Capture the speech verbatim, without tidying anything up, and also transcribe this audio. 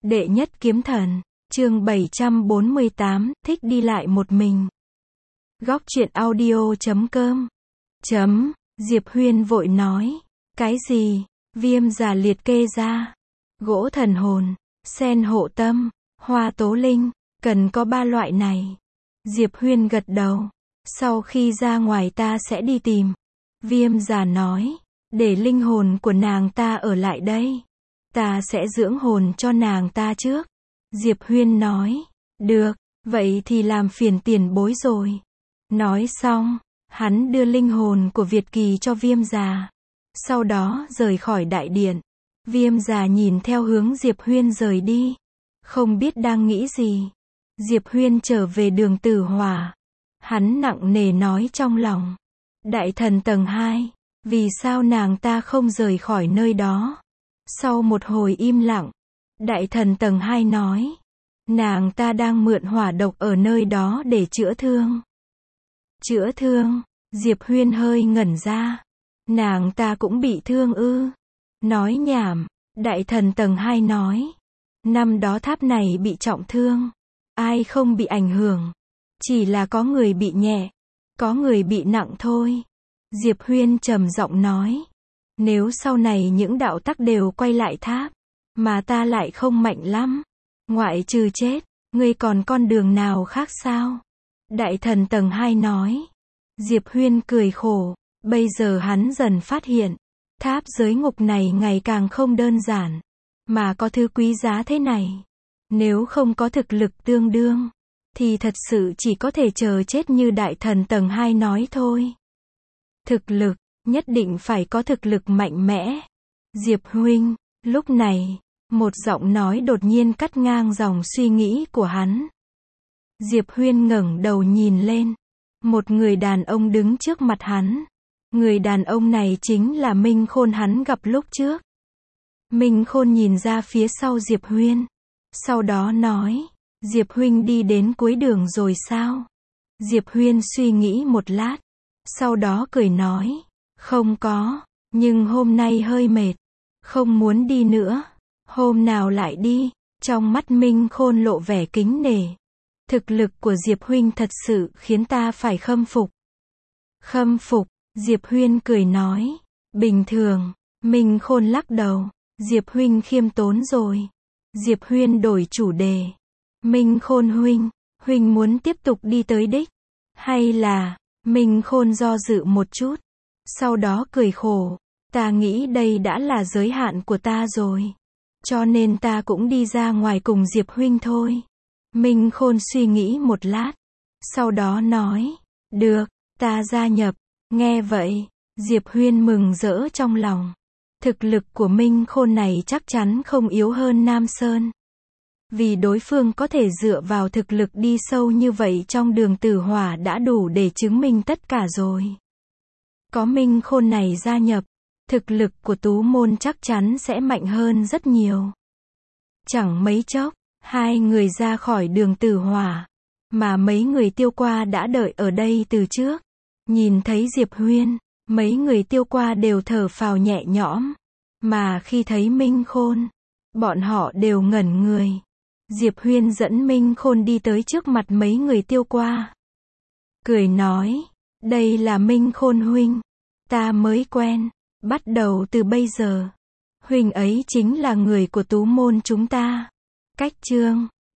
Đệ nhất kiếm thần, chương bảy trăm bốn mươi tám, thích đi lại một mình. Góc truyện audio chấm com. Chấm, Diệp Huyên vội nói. Cái gì? Viêm giả liệt kê ra. Gỗ thần hồn, sen hộ tâm, hoa tố linh, cần có ba loại này. Diệp Huyên gật đầu. Sau khi ra ngoài ta sẽ đi tìm. Viêm giả nói, để linh hồn của nàng ta ở lại đây. Ta sẽ dưỡng hồn cho nàng ta trước. Diệp Huyên nói, được, vậy thì làm phiền tiền bối rồi. Nói xong, hắn đưa linh hồn của Việt Kỳ cho Viêm già. Sau đó rời khỏi đại điện. Viêm già nhìn theo hướng Diệp Huyên rời đi. Không biết đang nghĩ gì. Diệp Huyên trở về đường Tử Hỏa. Hắn nặng nề nói trong lòng. Đại thần tầng hai, vì sao nàng ta không rời khỏi nơi đó? Sau một hồi im lặng, đại thần tầng hai nói, nàng ta đang mượn hỏa độc ở nơi đó để chữa thương. Chữa thương? Diệp Huyên hơi ngẩn ra. Nàng ta cũng bị thương ư? Nói nhảm, đại thần tầng hai nói. Năm đó tháp này bị trọng thương. Ai không bị ảnh hưởng? Chỉ là có người bị nhẹ, có người bị nặng thôi. Diệp Huyên trầm giọng nói. Nếu sau này những đạo tắc đều quay lại tháp, mà ta lại không mạnh lắm, ngoại trừ chết, ngươi còn con đường nào khác sao? Đại thần tầng hai nói. Diệp Huyên cười khổ, bây giờ hắn dần phát hiện, tháp giới ngục này ngày càng không đơn giản, mà có thứ quý giá thế này. Nếu không có thực lực tương đương, thì thật sự chỉ có thể chờ chết như đại thần tầng hai nói thôi. Thực lực, nhất định phải có thực lực mạnh mẽ. Diệp huynh, lúc này, một giọng nói đột nhiên cắt ngang dòng suy nghĩ của hắn. Diệp Huyên ngẩng đầu nhìn lên. Một người đàn ông đứng trước mặt hắn. Người đàn ông này chính là Minh Khôn hắn gặp lúc trước. Minh Khôn nhìn ra phía sau Diệp Huyên. Sau đó nói, Diệp huynh đi đến cuối đường rồi sao? Diệp Huyên suy nghĩ một lát. Sau đó cười nói, không có, nhưng hôm nay hơi mệt, không muốn đi nữa, hôm nào lại đi. Trong mắt Minh Khôn lộ vẻ kính nể. Thực lực của Diệp huynh thật sự khiến ta phải khâm phục. Khâm phục, Diệp Huyên cười nói, bình thường. Minh Khôn lắc đầu, Diệp huynh khiêm tốn rồi. Diệp Huyên đổi chủ đề. Minh Khôn huynh, huynh muốn tiếp tục đi tới đích, hay là... Minh Khôn do dự một chút, sau đó cười khổ, ta nghĩ đây đã là giới hạn của ta rồi, cho nên ta cũng đi ra ngoài cùng Diệp huynh thôi. Minh Khôn suy nghĩ một lát, sau đó nói, được, ta gia nhập. Nghe vậy, Diệp Huyên mừng rỡ trong lòng. Thực lực của Minh Khôn này chắc chắn không yếu hơn Nam Sơn. Vì đối phương có thể dựa vào thực lực đi sâu như vậy trong đường Tử Hỏa đã đủ để chứng minh tất cả rồi. Có Minh Khôn này gia nhập, thực lực của Tú Môn chắc chắn sẽ mạnh hơn rất nhiều. Chẳng mấy chốc, hai người ra khỏi đường Tử Hỏa, mà mấy người Tiêu Qua đã đợi ở đây từ trước. Nhìn thấy Diệp Huyên, mấy người Tiêu Qua đều thở phào nhẹ nhõm, mà khi thấy Minh Khôn, bọn họ đều ngẩn người. Diệp Huyên dẫn Minh Khôn đi tới trước mặt mấy người Tiêu Qua. Cười nói, đây là Minh Khôn huynh, ta mới quen, bắt đầu từ bây giờ, huynh ấy chính là người của Tú Môn chúng ta. Cách chương